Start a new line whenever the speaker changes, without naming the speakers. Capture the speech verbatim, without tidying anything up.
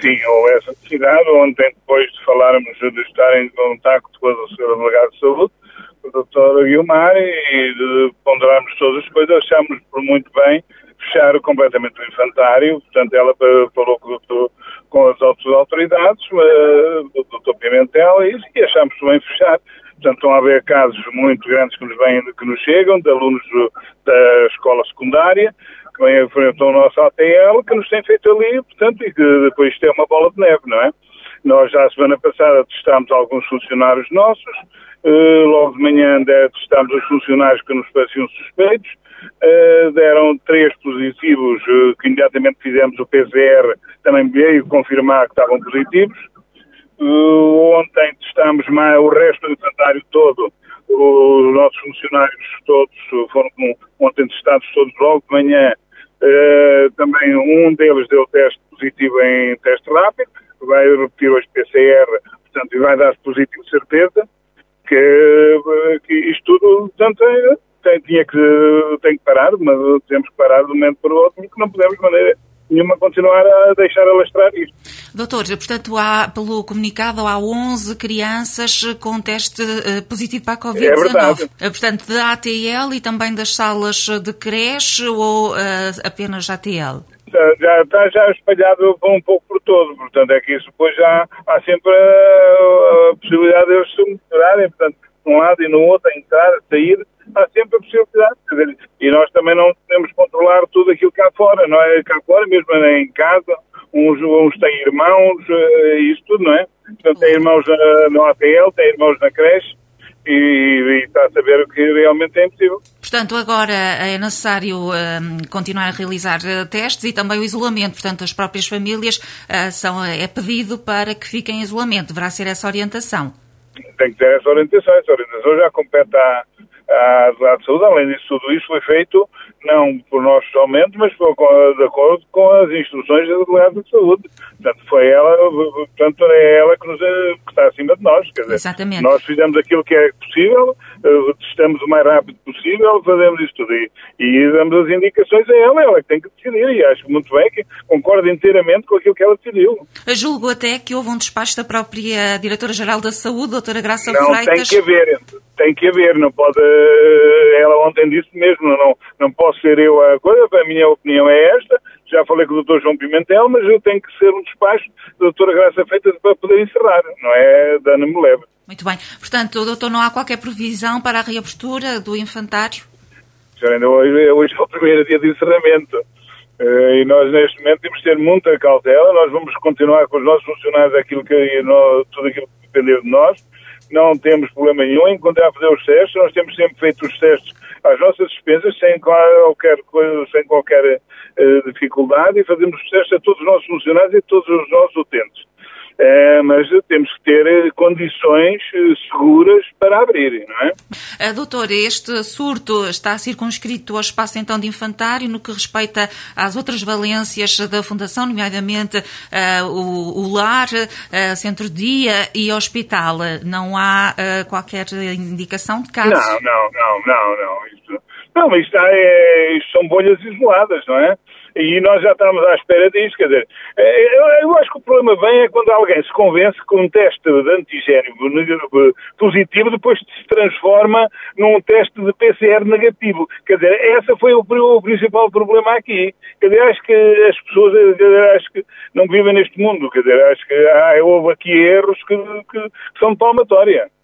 sim, houve essa necessidade. Ontem, depois de falarmos, de estar em contacto com o senhor Delegado de Saúde, o doutor Guilmar, e de ponderarmos todas as coisas, achámos por muito bem fechar completamente o infantário. Portanto, ela falou com, o doutor, com as outras autoridades, o doutor Pimentel, e, e achámos bem fechar. Portanto, estão a haver casos muito grandes que nos, vêm, que nos chegam, de alunos do, da escola secundária, que vêm enfrentam o nosso A T L, que nos têm feito ali, portanto, e que depois isto é uma bola de neve, não é? Nós, já a semana passada, testámos alguns funcionários nossos, uh, logo de manhã testámos os funcionários que nos pareciam suspeitos, uh, deram três positivos, uh, que imediatamente fizemos o P C R, também veio confirmar que estavam positivos. Uh, ontem testámos mais, o resto do infantário todo, os nossos funcionários todos foram ontem testados todos logo de manhã. Uh, também um deles deu teste positivo em teste rápido, vai repetir hoje P C R, portanto, e vai dar positivo de certeza, que, que isto tudo, portanto, tem, tinha que, tem que parar, mas temos que parar de um momento para o outro, porque não podemos de maneira nenhuma continuar a deixar alastrar isto.
Doutor, portanto, há, pelo comunicado, há onze crianças com teste uh, positivo para a covid dezenove. É verdade. Portanto, da A T L e também das salas de creche ou uh, apenas A T L?
Já está já espalhado um pouco por todo, portanto, é que isso depois já há sempre a, a possibilidade de eles se melhorarem, portanto, de um lado e no outro, a entrar, a sair, há sempre a possibilidade, quer dizer, e nós também não podemos controlar tudo aquilo cá fora, não é? Cá fora, mesmo em casa, uns, uns têm irmãos, isso tudo, não é? Portanto, tem irmãos no A T L, tem irmãos na creche, e, e está a saber o que realmente é impossível.
Portanto, agora é necessário um, continuar a realizar uh, testes e também o isolamento. Portanto, as próprias famílias uh, são, é pedido para que fiquem em isolamento. Deverá ser essa orientação.
Tem que ter essa orientação. Essa orientação já compete à, à Delegada de Saúde. Além disso, tudo isso foi feito não por nós somente, mas foi com, de acordo com as instruções da Delegada de Saúde. Portanto, foi ela, portanto, é ela que, nos, que está acima de nós. Quer dizer,
exatamente.
Nós fizemos aquilo que é possível, testamos o mais rápido possível, fazemos isso tudo. E, e damos as indicações a ela, ela que tem que decidir. E acho muito bem que concordo inteiramente com aquilo que ela decidiu.
Eu julgo até que houve um despacho da própria Diretora-Geral da Saúde, doutora Graça
não,
Freitas.
Tem que haver, tem que haver, não pode... Ela ontem disse mesmo, não, não posso ser eu a coisa, a minha opinião é esta. Já falei com o doutor João Pimentel, mas eu tenho que ser um despacho da doutora Graça Freitas para poder encerrar, não é dano-me leve.
Muito bem. Portanto, doutor, não há qualquer previsão para a reabertura do infantário?
Já ainda hoje, hoje é o primeiro dia de encerramento. E nós, neste momento, temos de ter muita cautela. Nós vamos continuar com os nossos funcionários aquilo que, tudo aquilo que depender de nós. Não temos problema nenhum em continuar a fazer os testes. Nós temos sempre feito os testes às nossas despesas, sem qualquer coisa, sem qualquer uh, dificuldade, e fazemos os testes a todos os nossos funcionários e a todos os nossos utentes. É, mas temos que ter condições seguras para abrir, não é?
Uh, doutor, este surto está circunscrito ao espaço então de infantário no que respeita às outras valências da Fundação, nomeadamente uh, o, o lar, uh, centro-dia e hospital. Não há uh, qualquer indicação de caso?
Não, não, não, não, não. Isto, não, isto, é, isto são bolhas isoladas, não é? E nós já estamos à espera disso, quer dizer, eu acho que o problema vem é quando alguém se convence que um teste de antigênio positivo depois se transforma num teste de P C R negativo. Quer dizer, esse foi o, o principal problema aqui. Quer dizer, acho que as pessoas dizer, acho que não vivem neste mundo, quer dizer, acho que ah, houve aqui erros que, que são de palmatória.